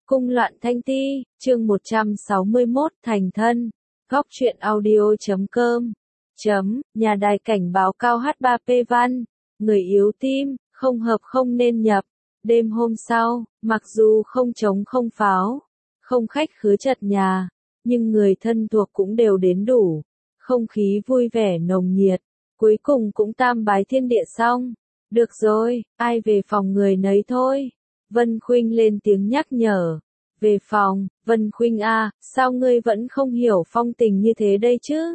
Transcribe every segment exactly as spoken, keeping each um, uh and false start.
Cung loạn thanh ti, chương một trăm sáu mươi mốt, thành thân. Góc truyện audio chấm com. Chấm, nhà đài cảnh báo cao hát ba P Văn. Người yếu tim, không hợp không nên nhập. Đêm hôm sau, mặc dù không trống không pháo, không khách khứa chật nhà, nhưng người thân thuộc cũng đều đến đủ. Không khí vui vẻ nồng nhiệt, cuối cùng cũng tam bái thiên địa xong. Được rồi, ai về phòng người nấy thôi. Vân Khuynh lên tiếng nhắc nhở. Về phòng, Vân Khuynh a, sao ngươi vẫn không hiểu phong tình như thế đây chứ?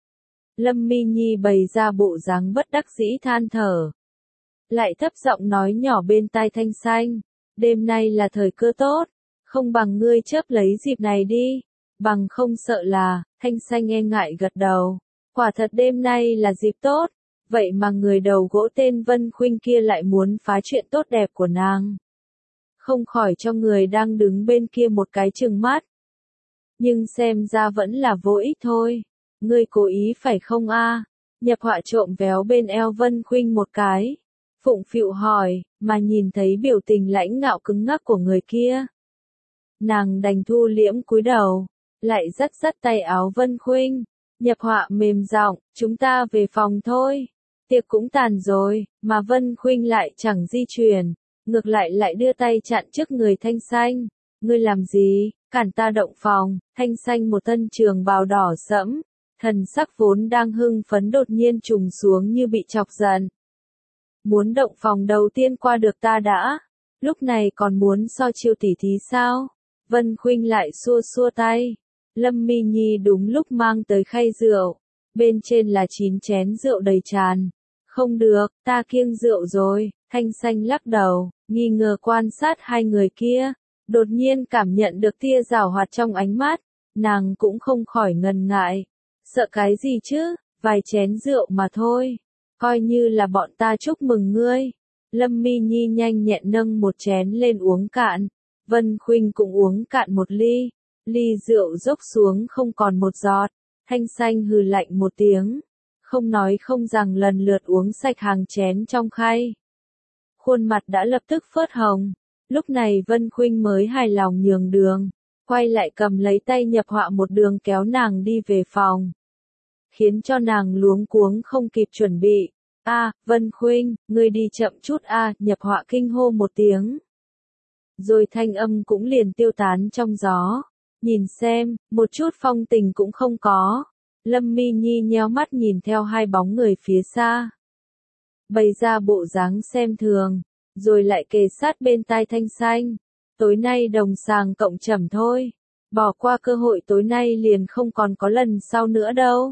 Lâm Mi Nhi bày ra bộ dáng bất đắc dĩ than thở. Lại thấp giọng nói nhỏ bên tai Thanh Xanh. Đêm nay là thời cơ tốt, không bằng ngươi chớp lấy dịp này đi. Bằng không sợ là, Thanh Xanh e ngại gật đầu. Quả thật đêm nay là dịp tốt, vậy mà người đầu gỗ tên Vân Khuynh kia lại muốn phá chuyện tốt đẹp của nàng. Không khỏi cho người đang đứng bên kia một cái trừng mắt. Nhưng xem ra vẫn là vô ích thôi. Ngươi cố ý phải không a? Nhập họa trộm véo bên eo Vân Khuynh một cái. Phụng phịu hỏi, mà nhìn thấy biểu tình lãnh ngạo cứng ngắc của người kia. Nàng đành thu liễm cúi đầu, lại dắt dắt tay áo Vân Khuynh. Nhập họa mềm giọng, chúng ta về phòng thôi. Tiệc cũng tàn rồi, mà Vân Khuynh lại chẳng di chuyển. Ngược lại lại đưa tay chặn trước người Thanh Xanh. Ngươi làm gì, cản ta động phòng. Thanh Xanh một thân trường bào đỏ sẫm, thần sắc vốn đang hưng phấn đột nhiên trùng xuống như bị chọc giận. Muốn động phòng đầu tiên qua được ta đã, lúc này còn muốn so chiêu tỉ thí sao? Vân Khuynh lại xua xua tay. Lâm Mi Nhi đúng lúc mang tới khay rượu, bên trên là chín chén rượu đầy tràn. Không được, ta kiêng rượu rồi. Thanh Xanh lắc đầu, nghi ngờ quan sát hai người kia, đột nhiên cảm nhận được tia giảo hoạt trong ánh mắt, nàng cũng không khỏi ngần ngại. Sợ cái gì chứ, vài chén rượu mà thôi, coi như là bọn ta chúc mừng ngươi. Lâm Mi Nhi nhanh nhẹn nâng một chén lên uống cạn, Vân Khuynh cũng uống cạn một ly, ly rượu dốc xuống không còn một giọt. Thanh Xanh hừ lạnh một tiếng, không nói không rằng lần lượt uống sạch hàng chén trong khay. Khuôn mặt đã lập tức phớt hồng, lúc này Vân Khuynh mới hài lòng nhường đường, quay lại cầm lấy tay Nhập Họa một đường kéo nàng đi về phòng. Khiến cho nàng luống cuống không kịp chuẩn bị. A, Vân Khuynh, ngươi đi chậm chút a, Nhập Họa kinh hô một tiếng. Rồi thanh âm cũng liền tiêu tán trong gió. Nhìn xem, một chút phong tình cũng không có. Lâm Mi Nhi nheo mắt nhìn theo hai bóng người phía xa. Bày ra bộ dáng xem thường, rồi lại kề sát bên tai Thanh Xanh. Tối nay đồng sàng cộng trầm thôi, bỏ qua cơ hội tối nay liền không còn có lần sau nữa đâu.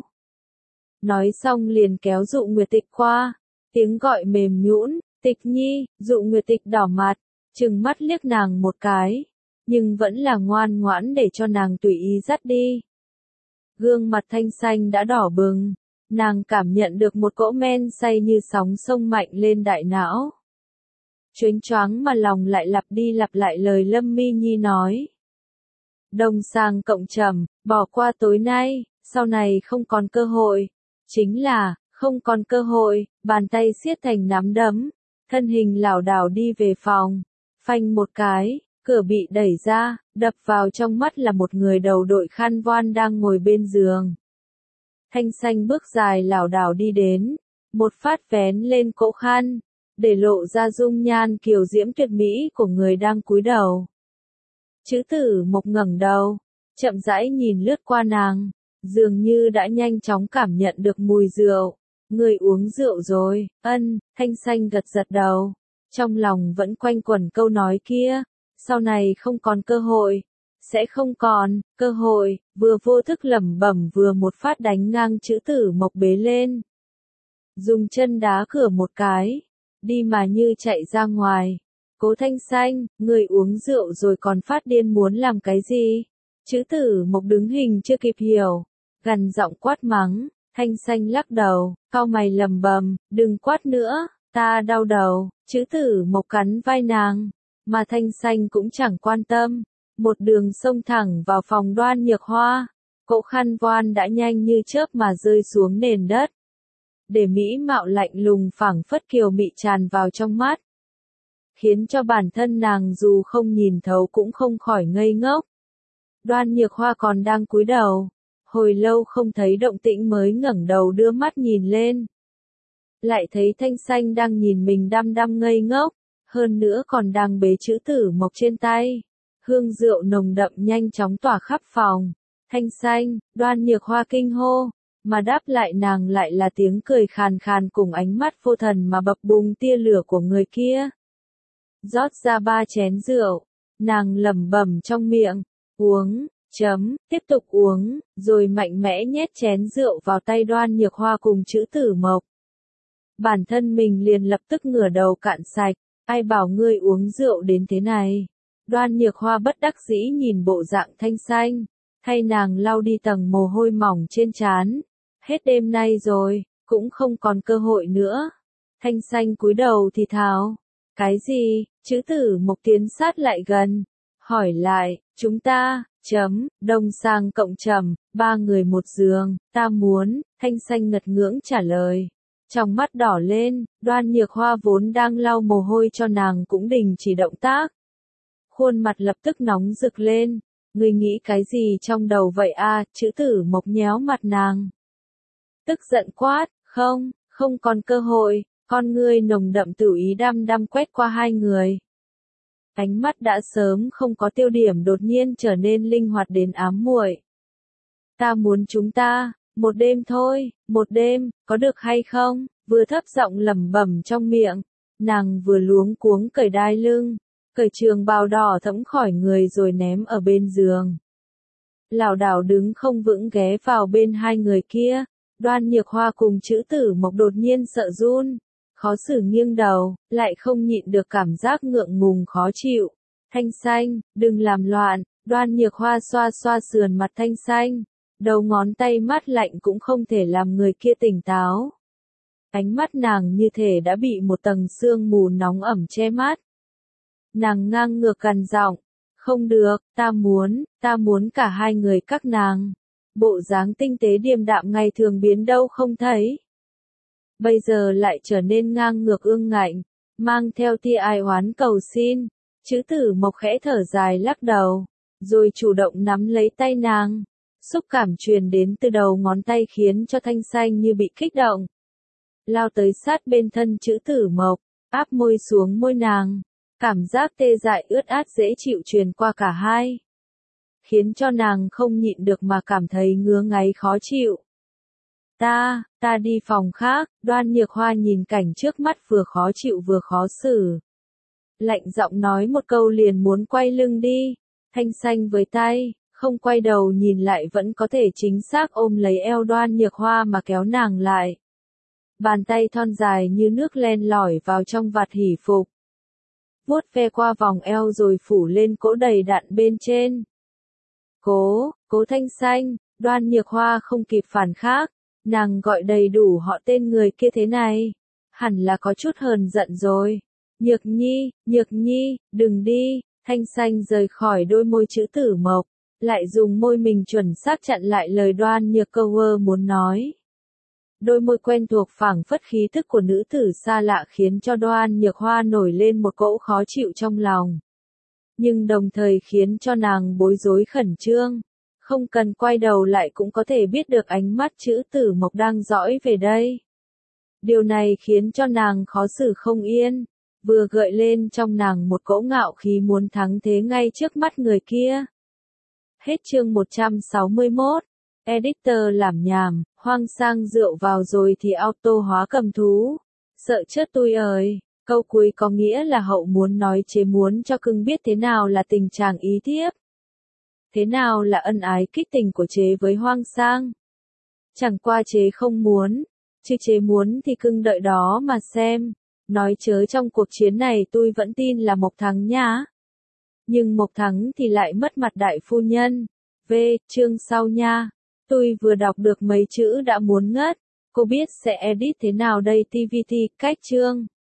Nói xong liền kéo Dụ Nguyệt Tịch qua, tiếng gọi mềm nhũn, Tịch Nhi. Dụ Nguyệt Tịch đỏ mặt, trừng mắt liếc nàng một cái, nhưng vẫn là ngoan ngoãn để cho nàng tùy ý dắt đi. Gương mặt Thanh Xanh đã đỏ bừng. Nàng cảm nhận được một cỗ men say như sóng sông mạnh lên đại não. Chớnh choáng mà lòng lại lặp đi lặp lại lời Lâm Mi Nhi nói. Đồng sàng cộng trầm, bỏ qua tối nay, sau này không còn cơ hội. Chính là, không còn cơ hội, bàn tay siết thành nắm đấm, thân hình lảo đảo đi về phòng. Phanh một cái, cửa bị đẩy ra, đập vào trong mắt là một người đầu đội khăn voan đang ngồi bên giường. Thanh Xanh bước dài lảo đảo đi đến, một phát vén lên cỗ khăn, để lộ ra dung nhan kiều diễm tuyệt mỹ của người đang cúi đầu. Chữ Tử Mộc ngẩng đầu, chậm rãi nhìn lướt qua nàng, dường như đã nhanh chóng cảm nhận được mùi rượu. Người uống rượu rồi, ân, Thanh Xanh gật gật đầu, trong lòng vẫn quanh quẩn câu nói kia, sau này không còn cơ hội. Sẽ không còn, cơ hội, vừa vô thức lẩm bẩm vừa một phát đánh ngang Chữ Tử Mộc bế lên. Dùng chân đá cửa một cái, đi mà như chạy ra ngoài. Cố Thanh Xanh, người uống rượu rồi còn phát điên muốn làm cái gì? Chữ Tử Mộc đứng hình chưa kịp hiểu, gằn giọng quát mắng. Thanh Xanh lắc đầu, cau mày lẩm bẩm, đừng quát nữa, ta đau đầu. Chữ Tử Mộc cắn vai nàng, mà Thanh Xanh cũng chẳng quan tâm. Một đường xông thẳng vào phòng Đoan Nhược Hoa, cỗ khăn voan đã nhanh như chớp mà rơi xuống nền đất. Để mỹ mạo lạnh lùng phảng phất kiều mị tràn vào trong mắt. khiến cho bản thân nàng dù không nhìn thấu cũng không khỏi ngây ngốc. Đoan Nhược Hoa còn đang cúi đầu, hồi lâu không thấy động tĩnh mới ngẩng đầu đưa mắt nhìn lên. Lại thấy Thanh Xanh đang nhìn mình đăm đăm ngây ngốc, hơn nữa còn đang bế chữ tử mộc trên tay. Hương rượu nồng đậm nhanh chóng tỏa khắp phòng. Thanh Xanh, Đoan Nhược Hoa kinh hô, mà đáp lại nàng lại là tiếng cười khàn khàn cùng ánh mắt vô thần mà bập bùng tia lửa của người kia. Rót ra ba chén rượu, nàng lẩm bẩm trong miệng, uống, chấm, tiếp tục uống, rồi mạnh mẽ nhét chén rượu vào tay Đoan Nhược Hoa cùng chữ tử mộc. Bản thân mình liền lập tức ngửa đầu cạn sạch, ai bảo ngươi uống rượu đến thế này. Đoan Nhược Hoa bất đắc dĩ nhìn bộ dạng Thanh Xanh, thay nàng lau đi tầng mồ hôi mỏng trên trán. Hết đêm nay rồi, cũng không còn cơ hội nữa. Thanh Xanh cúi đầu thì thào, cái gì? Chữ tử mộc tiến sát lại gần, hỏi lại, chúng ta, chấm, đông sang cộng trầm, ba người một giường, ta muốn, Thanh Xanh ngật ngưỡng trả lời. Trong mắt đỏ lên, Đoan Nhược Hoa vốn đang lau mồ hôi cho nàng cũng đình chỉ động tác. Khuôn mặt lập tức nóng rực lên, ngươi nghĩ cái gì trong đầu vậy a? Chữ tử mộc nhéo mặt nàng. Tức giận quát, không, không còn cơ hội, con ngươi nồng đậm tử ý đăm đăm quét qua hai người. Ánh mắt đã sớm không có tiêu điểm đột nhiên trở nên linh hoạt đến ám muội. Ta muốn chúng ta, một đêm thôi, một đêm, có được hay không? Vừa thấp giọng lẩm bẩm trong miệng, nàng vừa luống cuống cởi đai lưng, cởi trường bào đỏ thẫm khỏi người rồi ném ở bên giường. Lảo đảo đứng không vững ghé vào bên hai người kia, Đoan Nhược Hoa cùng chữ tử mộc đột nhiên sợ run, khó xử nghiêng đầu, lại không nhịn được cảm giác ngượng ngùng khó chịu. Thanh Xanh, đừng làm loạn, Đoan Nhược Hoa xoa xoa sườn mặt Thanh Xanh, đầu ngón tay mát lạnh cũng không thể làm người kia tỉnh táo. Ánh mắt nàng như thể đã bị một tầng sương mù nóng ẩm che mắt. Nàng ngang ngược gằn giọng, không được, ta muốn, ta muốn cả hai người các nàng. Bộ dáng tinh tế điềm đạm ngày thường biến đâu không thấy. Bây giờ lại trở nên ngang ngược ương ngạnh, mang theo tia ai oán cầu xin. Chữ tử mộc khẽ thở dài lắc đầu, rồi chủ động nắm lấy tay nàng. Xúc cảm truyền đến từ đầu ngón tay khiến cho Thanh Xanh như bị kích động. Lao tới sát bên thân chữ tử mộc, áp môi xuống môi nàng. Cảm giác tê dại ướt át dễ chịu truyền qua cả hai. Khiến cho nàng không nhịn được mà cảm thấy ngứa ngáy khó chịu. Ta, ta đi phòng khác, Đoan Nhược Hoa nhìn cảnh trước mắt vừa khó chịu vừa khó xử. Lạnh giọng nói một câu liền muốn quay lưng đi. Thanh Xanh với tay, không quay đầu nhìn lại vẫn có thể chính xác ôm lấy eo Đoan Nhược Hoa mà kéo nàng lại. Bàn tay thon dài như nước len lỏi vào trong vạt hỉ phục. Vuốt ve qua vòng eo rồi phủ lên cỗ đầy đặn bên trên. Cố, cố Thanh Xanh, Đoan Nhược Hoa không kịp phản khác, nàng gọi đầy đủ họ tên người kia thế này. Hẳn là có chút hờn giận rồi. Nhược Nhi, Nhược Nhi, đừng đi, Thanh Xanh rời khỏi đôi môi chữ tử mộc, lại dùng môi mình chuẩn xác chặn lại lời Đoan Nhược Cơ muốn nói. Đôi môi quen thuộc phảng phất khí thức của nữ tử xa lạ khiến cho Đoan Nhược Hoa nổi lên một cỗ khó chịu trong lòng. Nhưng đồng thời khiến cho nàng bối rối khẩn trương. Không cần quay đầu lại cũng có thể biết được ánh mắt chữ tử mộc đang dõi về đây. Điều này khiến cho nàng khó xử không yên, vừa gợi lên trong nàng một cỗ ngạo khí muốn thắng thế ngay trước mắt người kia. Hết chương một trăm sáu mươi mốt. Editor làm nhảm, hoang sang rượu vào rồi thì auto hóa cầm thú. Sợ chết tôi ơi. Câu cuối có nghĩa là hậu muốn nói chế muốn cho cưng biết thế nào là tình trạng ý thiếp. Thế nào là ân ái kích tình của chế với hoang sang. Chẳng qua chế không muốn, chứ chế muốn thì cưng đợi đó mà xem. Nói chớ trong cuộc chiến này tôi vẫn tin là Mộc thắng nhá. Nhưng Mộc thắng thì lại mất mặt đại phu nhân. V, chương sau nha. Tôi vừa đọc được mấy chữ đã muốn ngất. Cô biết sẽ edit thế nào đây tê vê tê, cách chương.